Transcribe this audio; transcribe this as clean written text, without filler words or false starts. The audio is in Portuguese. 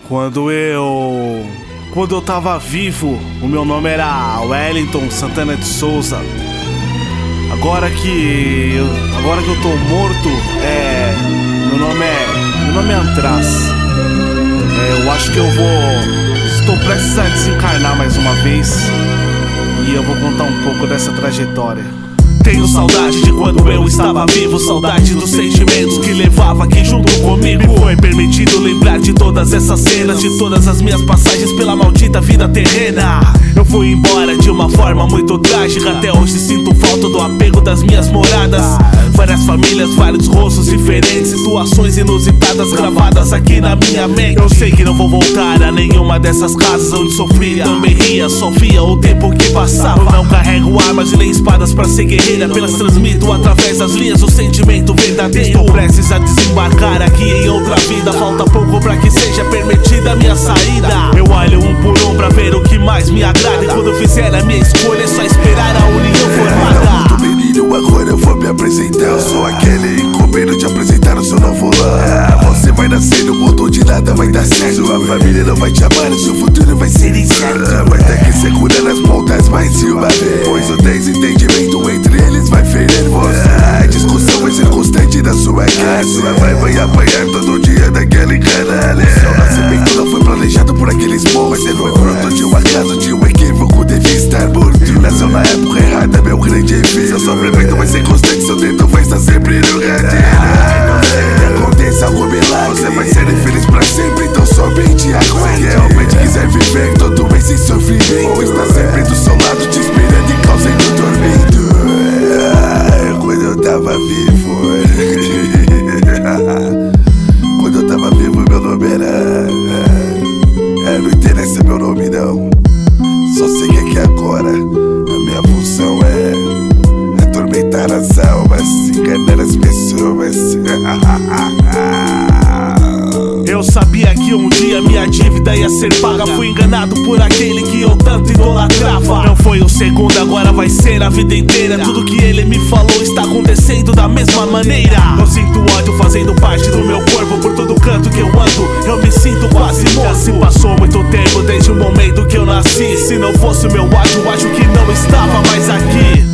Quando eu tava vivo, o meu nome era Wellington Santana de Souza. Agora que eu tô morto, meu nome é Antraz. Eu acho que estou prestes a desencarnar mais uma vez, e eu vou contar um pouco dessa trajetória. Tenho saudade de quando eu estava vivo, saudade dos sentimentos que levava aqui junto comigo. Me foi permitido lembrar de todas essas cenas, de todas as minhas passagens pela maldita vida terrena. Eu fui embora de uma forma muito trágica, até hoje sinto falta do apego das minhas moradas. Várias famílias, vários rostos diferentes, situações inusitadas gravadas aqui na minha mente. Eu sei que não vou voltar a nenhuma dessas casas onde sofria, também ria, sofria o tempo que passava. Eu não carrego armas e nem espadas pra ser guerreira, apenas transmito através das linhas o sentimento verdadeiro. Estou prestes a desembarcar aqui em outra vida, falta pouco pra que seja permitida a minha saída. Eu olho um por um pra ver o que mais me agrada, e quando fizer a minha escolha é só esperar a união formada. Menino, agora eu vou me apresentar. Eu sou aquele incumbido de apresentar o seu novo lar. Você vai nascer no mundo onde nada vai dar certo. Sua família não vai te amar, o seu futuro vai ser incerto. Vai ter que segurar as pontas mais de uma vez, pois o desentendimento entre eles vai ferir você. A discussão vai ser constante na sua casa. Sua mãe vai apanhar todo dia daquele canalha. Seu nascimento não foi planejado por aqueles povos, mas ele foi fruto de um acaso, de um equívoco, devia estar morto. Nasceu na época errada, meu grande filho. Seu sofrimento vai ser constante, seu dedo vai estar sempre no gatilho. Não sei que aconteça algum milagre, você vai ser infeliz pra sempre, então somente aguarde. Se realmente quiser viver todo esse sofrimento, vou estar sempre do seu lado, te esperando e causando dormindo. Quando eu tava vivo, quando eu tava vivo, meu nome era não interessa meu nome não. Só sei que aqui agora a minha função é atormentar as almas, enganar as pessoas. Eu sabia que um dia minha dívida ia ser paga. Fui enganado por aquele que eu tanto idolatrava. Não foi o segundo, agora vai ser a vida inteira. Tudo que ele me falou está acontecendo da mesma maneira. Eu sinto ódio fazendo parte do meu corpo, por todo canto que eu ando eu me sinto quase morto. Se passou muito tempo desde o momento que eu nasci. Se não fosse o meu ódio, acho que não estava mais aqui.